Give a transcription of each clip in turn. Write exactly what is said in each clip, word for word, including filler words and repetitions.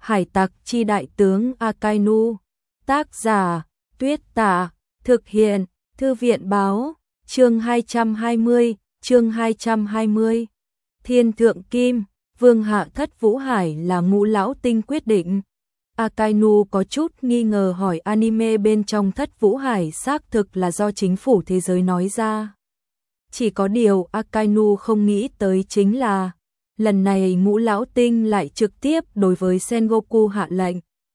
Hải tặc chi đại tướng Akainu. Tác giả Tuyết Tả. Thực hiện Thư viện Báo. Chương hai trăm hai mươi. Chương hai trăm hai mươi. Thiên Thượng Kim. Vương hạ thất Vũ Hải là Ngũ Lão Tinh quyết định. Akainu có chút nghi ngờ hỏi anime bên trong thất Vũ Hải xác thực là do chính phủ thế giới nói ra. Chỉ có điều Akainu không nghĩ tới chính là lần này Ngũ Lão Tinh lại trực tiếp đối với Sengoku hạ lệnh.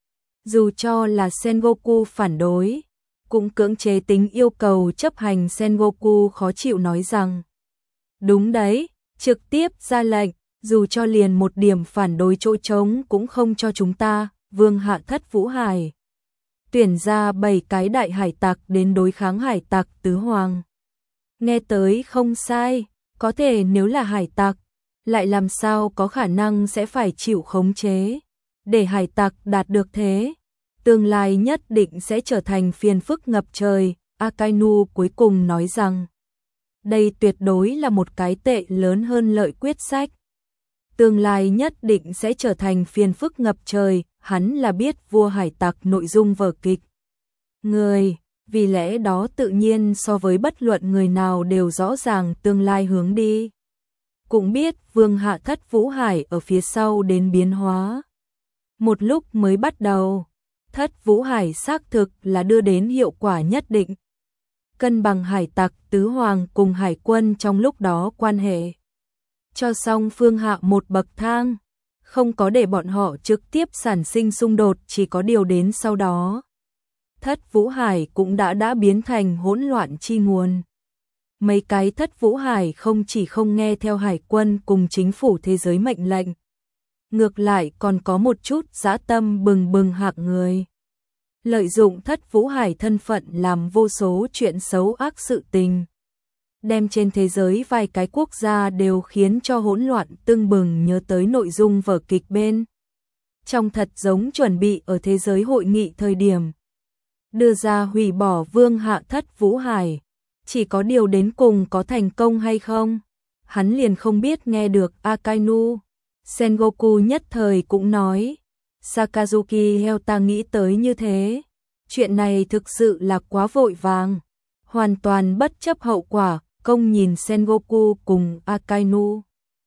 Dù cho là Sengoku phản đối, cũng cưỡng chế tính yêu cầu chấp hành. Sengoku khó chịu nói rằng đúng đấy, trực tiếp ra lệnh, dù cho liền một điểm phản đối chỗ trống cũng không cho chúng ta. Vương hạ thất Vũ Hải tuyển ra bảy cái đại hải tặc đến đối kháng hải tặc tứ hoàng. Nghe tới không sai, có thể nếu là hải tặc, lại làm sao có khả năng sẽ phải chịu khống chế. Để hải tặc đạt được thế, tương lai nhất định sẽ trở thành phiền phức ngập trời. Akainu cuối cùng nói rằng đây tuyệt đối là một cái tệ lớn hơn lợi quyết sách. Tương lai nhất định sẽ trở thành phiền phức ngập trời. Hắn là biết vua hải tặc nội dung vở kịch người, vì lẽ đó tự nhiên so với bất luận người nào đều rõ ràng tương lai hướng đi. Cũng biết vương hạ thất Vũ Hải ở phía sau đến biến hóa. Một lúc mới bắt đầu, thất Vũ Hải xác thực là đưa đến hiệu quả nhất định. Cân bằng hải tặc tứ hoàng cùng hải quân trong lúc đó quan hệ. Cho song phương hạ một bậc thang. Không có để bọn họ trực tiếp sản sinh xung đột, chỉ có điều đến sau đó. Thất Vũ Hải cũng đã đã biến thành hỗn loạn chi nguồn. Mấy cái thất Vũ Hải không chỉ không nghe theo hải quân cùng chính phủ thế giới mệnh lệnh, ngược lại còn có một chút dã tâm bừng bừng hạng người. Lợi dụng thất Vũ Hải thân phận làm vô số chuyện xấu ác sự tình. Đem trên thế giới vài cái quốc gia đều khiến cho hỗn loạn tưng bừng. Nhớ tới nội dung vở kịch bên trong thật giống chuẩn bị ở thế giới hội nghị thời điểm đưa ra hủy bỏ vương hạ thất Vũ Hải. Chỉ có điều đến cùng có thành công hay không, hắn liền không biết. Nghe được Akainu, Sengoku nhất thời cũng nói Sakazuki heo, ta nghĩ tới như thế. Chuyện này thực sự là quá vội vàng, hoàn toàn bất chấp hậu quả. Công nhìn Sengoku cùng Akainu,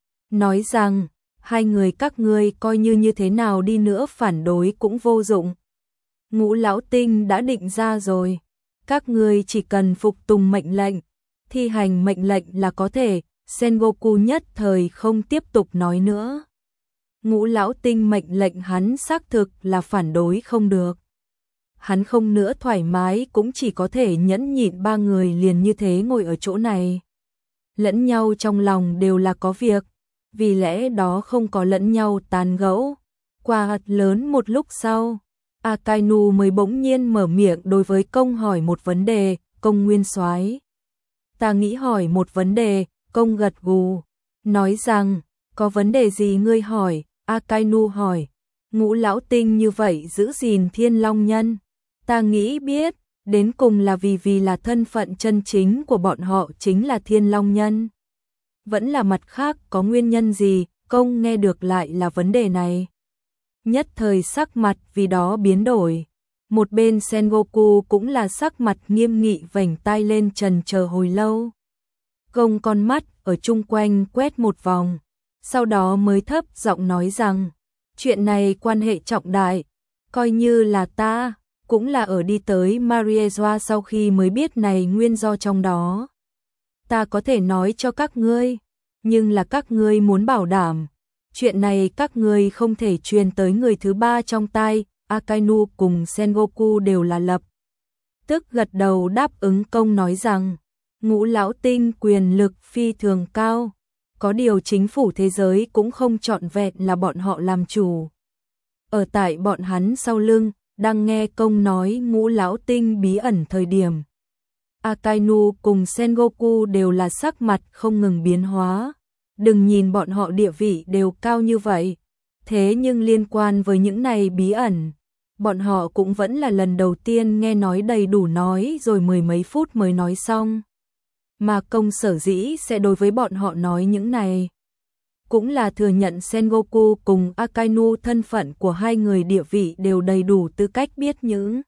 nói rằng hai người các ngươi coi như như thế nào đi nữa phản đối cũng vô dụng. Ngũ Lão Tinh đã định ra rồi, các ngươi chỉ cần phục tùng mệnh lệnh, thi hành mệnh lệnh là có thể. Sengoku nhất thời không tiếp tục nói nữa. Ngũ Lão Tinh mệnh lệnh hắn xác thực là phản đối không được. Hắn không nữa thoải mái cũng chỉ có thể nhẫn nhịn. Ba người liền như thế ngồi ở chỗ này. Lẫn nhau trong lòng đều là có việc, vì lẽ đó không có lẫn nhau tán gẫu. Qua lớn một lúc sau, Akainu mới bỗng nhiên mở miệng đối với Công hỏi một vấn đề. Công nguyên soái, ta nghĩ hỏi một vấn đề. Công gật gù, nói rằng có vấn đề gì ngươi hỏi. Akainu hỏi, Ngũ Lão Tinh như vậy giữ gìn Thiên Long Nhân, ta nghĩ biết đến cùng là vì vì là thân phận chân chính của bọn họ chính là Thiên Long Nhân, vẫn là mặt khác có nguyên nhân gì? Công nghe được lại là vấn đề này, nhất thời sắc mặt vì đó biến đổi. Một bên Sengoku cũng là sắc mặt nghiêm nghị, vểnh tai lên trần chờ hồi lâu. Công con mắt ở chung quanh quét một vòng, sau đó mới thấp giọng nói rằng chuyện này quan hệ trọng đại, coi như là ta cũng là ở đi tới Mariejoa sau khi mới biết này nguyên do trong đó. Ta có thể nói cho các ngươi, nhưng là các ngươi muốn bảo đảm chuyện này các ngươi không thể truyền tới người thứ ba trong tai. Akainu cùng Sengoku đều là lập tức gật đầu đáp ứng. Công nói rằng Ngũ Lão Tinh quyền lực phi thường cao, có điều chính phủ thế giới cũng không trọn vẹn là bọn họ làm chủ. Ở tại bọn hắn sau lưng. Đang nghe Công nói Ngũ Lão Tinh bí ẩn thời điểm, Akainu cùng Sengoku đều là sắc mặt không ngừng biến hóa. Đừng nhìn bọn họ địa vị đều cao như vậy, thế nhưng liên quan với những này bí ẩn, bọn họ cũng vẫn là lần đầu tiên nghe nói. Đầy đủ nói rồi mười mấy phút mới nói xong. Mà Công sở dĩ sẽ đối với bọn họ nói những này, cũng là thừa nhận Sengoku cùng Akainu thân phận của hai người địa vị đều đầy đủ tư cách biết những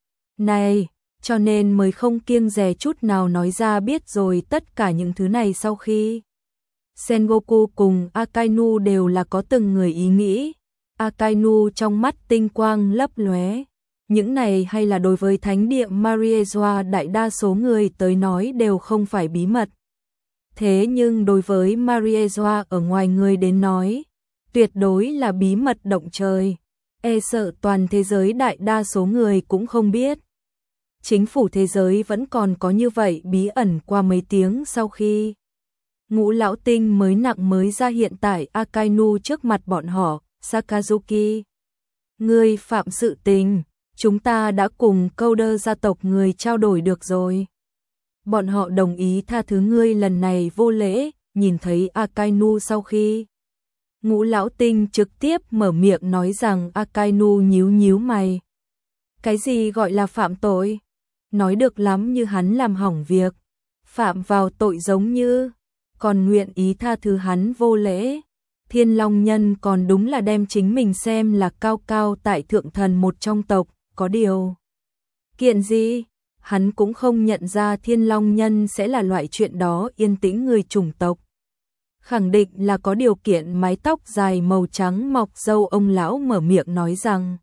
này, cho nên mới không kiêng dè chút nào nói ra biết rồi tất cả những thứ này. Sau khi Sengoku cùng Akainu đều là có từng người ý nghĩ, Akainu trong mắt tinh quang lấp lóe. Những này hay là đối với thánh địa Mariejoa đại đa số người tới nói đều không phải bí mật. Thế nhưng đối với Mariejoa ở ngoài người đến nói, tuyệt đối là bí mật động trời, e sợ toàn thế giới đại đa số người cũng không biết. Chính phủ thế giới vẫn còn có như vậy bí ẩn. Qua mấy tiếng sau khi Ngũ lão tinh mới nặng mới ra hiện tại Akainu trước mặt bọn họ. Sakazuki, ngươi phạm sự tình, chúng ta đã cùng Coder gia tộc người trao đổi được rồi. Bọn họ đồng ý tha thứ ngươi lần này vô lễ. Nhìn thấy Akainu sau khi Ngũ lão tinh trực tiếp mở miệng nói rằng Akainu nhíu nhíu mày. Cái gì gọi là phạm tội? Nói được lắm như hắn làm hỏng việc, phạm vào tội giống như, còn nguyện ý tha thứ hắn vô lễ. Thiên Long Nhân còn đúng là đem chính mình xem là cao cao tại thượng thần một trong tộc, có điều kiện gì? Hắn cũng không nhận ra Thiên Long Nhân sẽ là loại chuyện đó. Yên tĩnh người chủng tộc, khẳng định là có điều kiện. Mái tóc dài màu trắng mọc râu ông lão mở miệng nói rằng,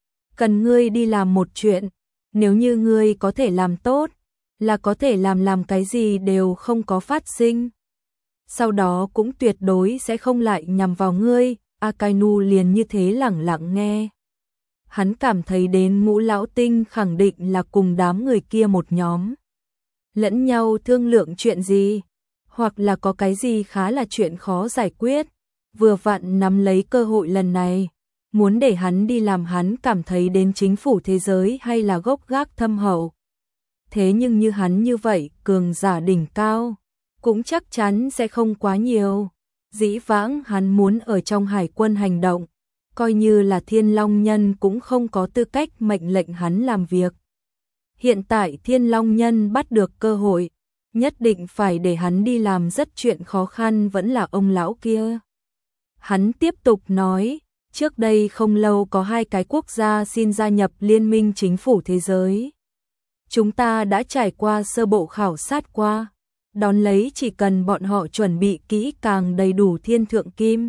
cần ngươi đi làm một chuyện, nếu như ngươi có thể làm tốt, là có thể làm làm cái gì đều không có phát sinh. Sau đó cũng tuyệt đối sẽ không lại nhằm vào ngươi. Akainu liền như thế lẳng lặng nghe. Hắn cảm thấy đến Ngũ lão tinh khẳng định là cùng đám người kia một nhóm, lẫn nhau thương lượng chuyện gì, hoặc là có cái gì khá là chuyện khó giải quyết, vừa vặn nắm lấy cơ hội lần này, muốn để hắn đi làm. Hắn cảm thấy đến chính phủ thế giới hay là gốc gác thâm hậu. Thế nhưng như hắn như vậy, cường giả đỉnh cao, cũng chắc chắn sẽ không quá nhiều. Dĩ vãng hắn muốn ở trong hải quân hành động, coi như là Thiên Long Nhân cũng không có tư cách mệnh lệnh hắn làm việc. Hiện tại Thiên Long Nhân bắt được cơ hội, nhất định phải để hắn đi làm. Rất chuyện khó khăn vẫn là ông lão kia. Hắn tiếp tục nói, trước đây không lâu có hai cái quốc gia xin gia nhập Liên minh chính phủ thế giới. Chúng ta đã trải qua sơ bộ khảo sát qua, đón lấy chỉ cần bọn họ chuẩn bị kỹ càng đầy đủ thiên thượng kim,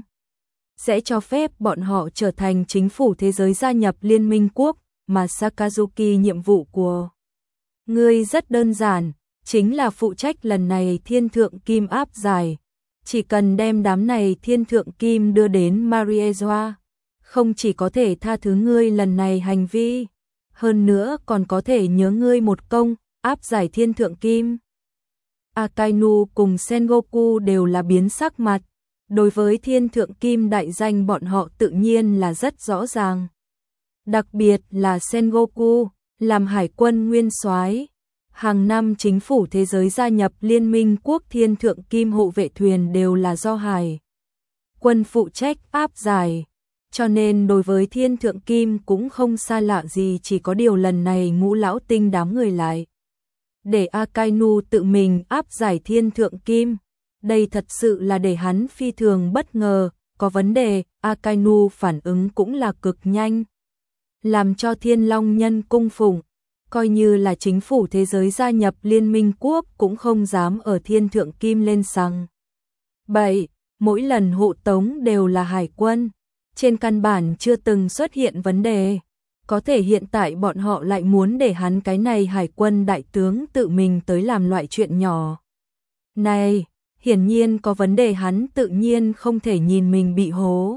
sẽ cho phép bọn họ trở thành chính phủ thế giới gia nhập Liên minh quốc. Mà Sakazuki, nhiệm vụ của ngươi rất đơn giản, chính là phụ trách lần này thiên thượng kim áp giải. Chỉ cần đem đám này thiên thượng kim đưa đến Mariejoa, không chỉ có thể tha thứ ngươi lần này hành vi, hơn nữa còn có thể nhớ ngươi một công, áp giải thiên thượng kim. Akainu cùng Sengoku đều là biến sắc mặt. Đối với thiên thượng kim đại danh bọn họ tự nhiên là rất rõ ràng. Đặc biệt là Sengoku, làm hải quân nguyên soái, hàng năm chính phủ thế giới gia nhập Liên minh quốc, thiên thượng kim hộ vệ thuyền đều là do hải quân phụ trách áp giải. Cho nên đối với thiên thượng kim cũng không xa lạ gì. Chỉ có điều lần này Ngũ lão tinh đám người lại để Akainu tự mình áp giải thiên thượng kim. Đây thật sự là để hắn phi thường bất ngờ. Có vấn đề, Akainu phản ứng cũng là cực nhanh, làm cho Thiên Long Nhân cung phụng. Coi như là chính phủ thế giới gia nhập Liên minh quốc cũng không dám ở thiên thượng kim lên sằng bậy. Mỗi lần hộ tống đều là hải quân, trên căn bản chưa từng xuất hiện vấn đề. Có thể hiện tại bọn họ lại muốn để hắn cái này hải quân đại tướng tự mình tới làm loại chuyện nhỏ này, hiển nhiên có vấn đề. Hắn tự nhiên không thể nhìn mình bị hố.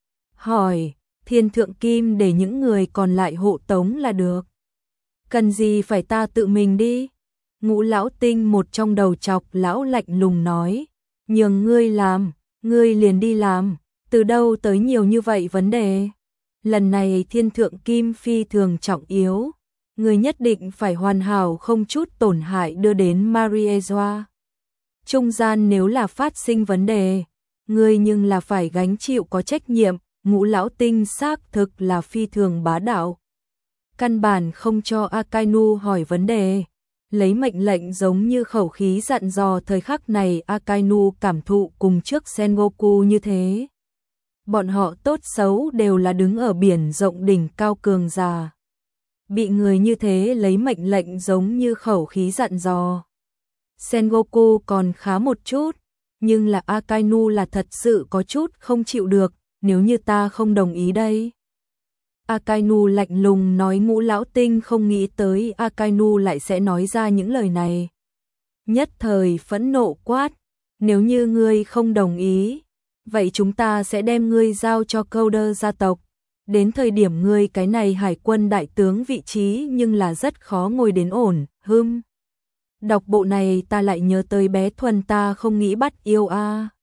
Hỏi, thiên thượng kim để những người còn lại hộ tống là được, cần gì phải ta tự mình đi? Ngũ lão tinh một trong đầu chọc lão lạnh lùng nói, nhường ngươi làm, ngươi liền đi làm, từ đâu tới nhiều như vậy vấn đề? Lần này thiên thượng kim phi thường trọng yếu, ngươi nhất định phải hoàn hảo không chút tổn hại đưa đến Mariejoa. Trung gian nếu là phát sinh vấn đề, ngươi nhưng là phải gánh chịu có trách nhiệm. Ngũ lão tinh xác thực là phi thường bá đạo, căn bản không cho Akainu hỏi vấn đề, lấy mệnh lệnh giống như khẩu khí dặn dò. Thời khắc này Akainu cảm thụ cùng trước Sengoku như thế. Bọn họ tốt xấu đều là đứng ở biển rộng đỉnh cao cường giả. Bị người như thế lấy mệnh lệnh giống như khẩu khí dặn dò. Sengoku còn khá một chút, nhưng là Akainu là thật sự có chút không chịu được, nếu như ta không đồng ý đây. Akainu lạnh lùng nói. Ngũ lão tinh không nghĩ tới Akainu lại sẽ nói ra những lời này. Nhất thời phẫn nộ quát, nếu như ngươi không đồng ý, vậy chúng ta sẽ đem ngươi giao cho Coder gia tộc. Đến thời điểm ngươi cái này hải quân đại tướng vị trí nhưng là rất khó ngồi đến ổn. Hừm. Đọc bộ này ta lại nhớ tới bé Thuần ta không nghĩ bắt yêu a.